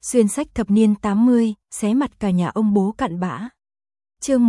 Xuyên sách thập niên 80, xé mặt cả nhà ông bố cặn bã. Chương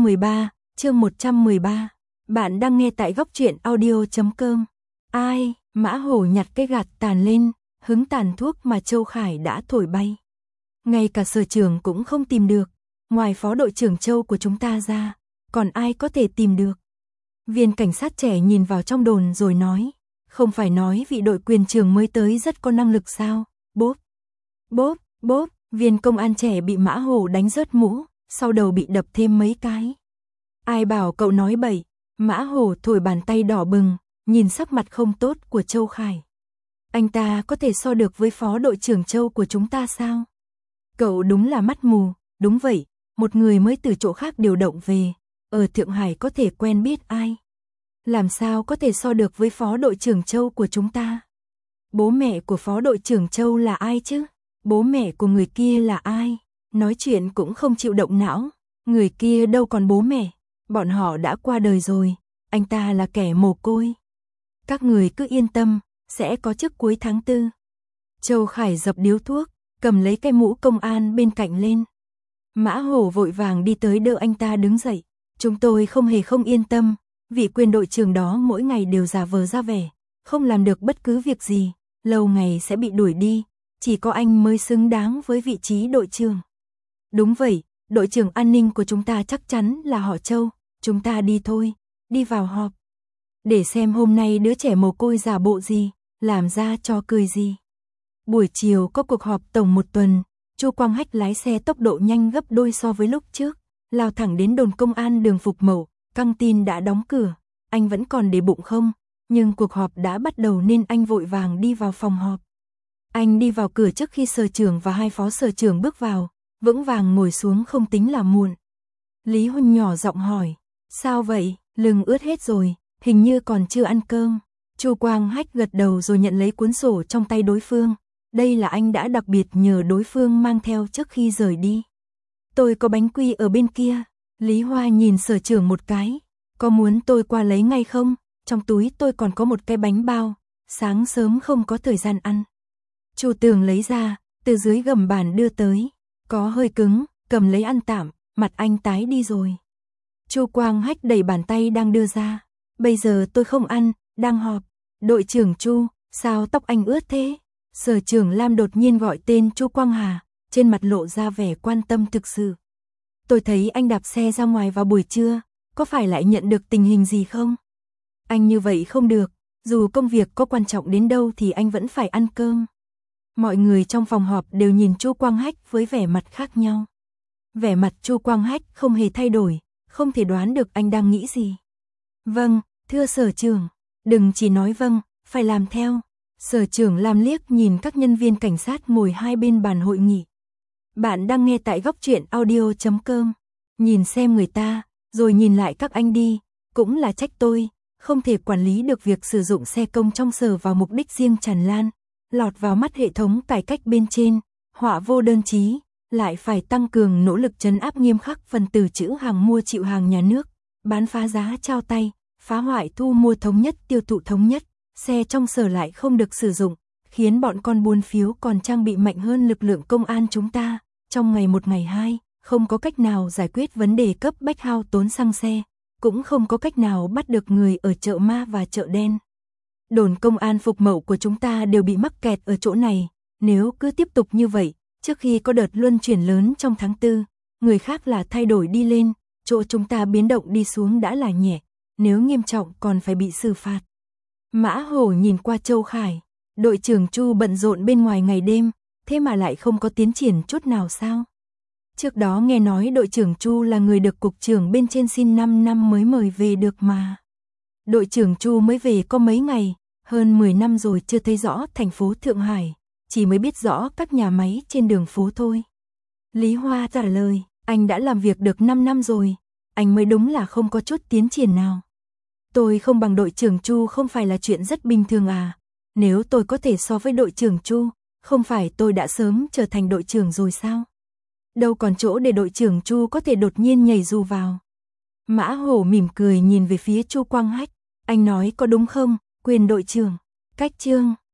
113. Bạn đang nghe tại góc truyện audio.com. Ai, Mã Hổ nhặt cái gạt tàn lên, hứng tàn thuốc mà Châu Khải đã thổi bay. Ngay cả sở trưởng cũng không tìm được, ngoài phó đội trưởng Châu của chúng ta ra, còn ai có thể tìm được. Viên cảnh sát trẻ nhìn vào trong đồn rồi nói, không phải nói vị đội quyền trưởng mới tới rất có năng lực sao? Bốp, bốp, bốp, viên công an trẻ bị Mã Hổ đánh rớt mũ, sau đầu bị đập thêm mấy cái. Ai bảo cậu nói bậy? Mã Hổ thổi bàn tay đỏ bừng, nhìn sắc mặt không tốt của Châu Khải. Anh ta có thể so được với phó đội trưởng Châu của chúng ta sao? Cậu đúng là mắt mù. Đúng vậy, một người mới từ chỗ khác điều động về, ở Thượng Hải có thể quen biết ai? Làm sao có thể so được với phó đội trưởng Châu của chúng ta? Bố mẹ của phó đội trưởng Châu là ai chứ? Bố mẹ của người kia là ai? Nói chuyện cũng không chịu động não, người kia đâu còn bố mẹ, bọn họ đã qua đời rồi, anh ta là kẻ mồ côi. Các người cứ yên tâm, sẽ có trước cuối tháng 4. Châu Khải dập điếu thuốc, cầm lấy cái mũ công an bên cạnh lên. Mã Hổ vội vàng đi tới đỡ anh ta đứng dậy. Chúng tôi không hề không yên tâm, vị quyền đội trưởng đó mỗi ngày đều giả vờ ra vẻ, không làm được bất cứ việc gì, lâu ngày sẽ bị đuổi đi, chỉ có anh mới xứng đáng với vị trí đội trưởng. Đúng vậy, đội trưởng an ninh của chúng ta chắc chắn là họ Châu, chúng ta đi thôi, đi vào họp. Để xem hôm nay đứa trẻ mồ côi giả bộ gì, làm ra trò cười gì. Buổi chiều có cuộc họp tổng một tuần, Chu Quang Hách lái xe tốc độ nhanh gấp đôi so với lúc trước, lao thẳng đến đồn công an đường Phục Mậu, căng tin đã đóng cửa, anh vẫn còn để bụng không, nhưng cuộc họp đã bắt đầu nên anh vội vàng đi vào phòng họp. Anh đi vào cửa trước khi sở trưởng và hai phó sở trưởng bước vào, vững vàng ngồi xuống không tính là muộn. Lý Huân nhỏ giọng hỏi, sao vậy, lưng ướt hết rồi, hình như còn chưa ăn cơm. Chu Quang Hách gật đầu rồi nhận lấy cuốn sổ trong tay đối phương. Đây là anh đã đặc biệt nhờ đối phương mang theo trước khi rời đi. Tôi có bánh quy ở bên kia. Lý Hoa nhìn sở trưởng một cái. Có muốn tôi qua lấy ngay không? Trong túi tôi còn có một cái bánh bao. Sáng sớm không có thời gian ăn. Chu Tường lấy ra, từ dưới gầm bàn đưa tới. Có hơi cứng, cầm lấy ăn tạm, mặt anh tái đi rồi. Chu Quang Hách đẩy bàn tay đang đưa ra. Bây giờ tôi không ăn, đang họp. Đội trưởng Chu, sao tóc anh ướt thế? Sở trưởng Lam đột nhiên gọi tên Chu Quang Hà, trên mặt lộ ra vẻ quan tâm thực sự. Tôi thấy anh đạp xe ra ngoài vào buổi trưa, có phải lại nhận được tình hình gì không? Anh như vậy không được, dù công việc có quan trọng đến đâu thì anh vẫn phải ăn cơm. Mọi người trong phòng họp đều nhìn Chu Quang Hách với vẻ mặt khác nhau. Vẻ mặt Chu Quang Hách không hề thay đổi, không thể đoán được anh đang nghĩ gì. Vâng, thưa sở trưởng, đừng chỉ nói vâng, phải làm theo. Sở trưởng Lam liếc nhìn các nhân viên cảnh sát ngồi hai bên bàn hội nghị. Bạn đang nghe tại góc truyện audio.com. Nhìn xem người ta, rồi nhìn lại các anh đi, cũng là trách tôi, không thể quản lý được việc sử dụng xe công trong sở vào mục đích riêng tràn lan, lọt vào mắt hệ thống cải cách bên trên, họa vô đơn chí, lại phải tăng cường nỗ lực trấn áp nghiêm khắc phần từ chữ hàng mua chịu hàng nhà nước, bán phá giá trao tay, phá hoại thu mua thống nhất tiêu thụ thống nhất. Xe trong sở lại không được sử dụng, khiến bọn con buôn phiếu còn trang bị mạnh hơn lực lượng công an chúng ta. Trong ngày 1 ngày 2, không có cách nào giải quyết vấn đề cấp bách hao tốn xăng xe, cũng không có cách nào bắt được người ở chợ ma và chợ đen. Đồn công an Phục Mậu của chúng ta đều bị mắc kẹt ở chỗ này, nếu cứ tiếp tục như vậy, trước khi có đợt luân chuyển lớn trong tháng 4, người khác là thay đổi đi lên, chỗ chúng ta biến động đi xuống đã là nhẹ, nếu nghiêm trọng còn phải bị xử phạt. Mã Hổ nhìn qua Châu Khải, đội trưởng Chu bận rộn bên ngoài ngày đêm, thế mà lại không có tiến triển chút nào sao? Trước đó nghe nói đội trưởng Chu là người được cục trưởng bên trên xin 5 năm mới mời về được mà. Đội trưởng Chu mới về có mấy ngày, hơn 10 năm rồi chưa thấy rõ thành phố Thượng Hải, chỉ mới biết rõ các nhà máy trên đường phố thôi. Lý Hoa trả lời, anh đã làm việc được 5 năm rồi, anh mới đúng là không có chút tiến triển nào. Tôi không bằng đội trưởng Chu không phải là chuyện rất bình thường à? Nếu tôi có thể so với đội trưởng Chu, không phải tôi đã sớm trở thành đội trưởng rồi sao? Đâu còn chỗ để đội trưởng Chu có thể đột nhiên nhảy dù vào. Mã Hổ mỉm cười nhìn về phía Chu Quang Hách, anh nói có đúng không, quyền đội trưởng? Cách chương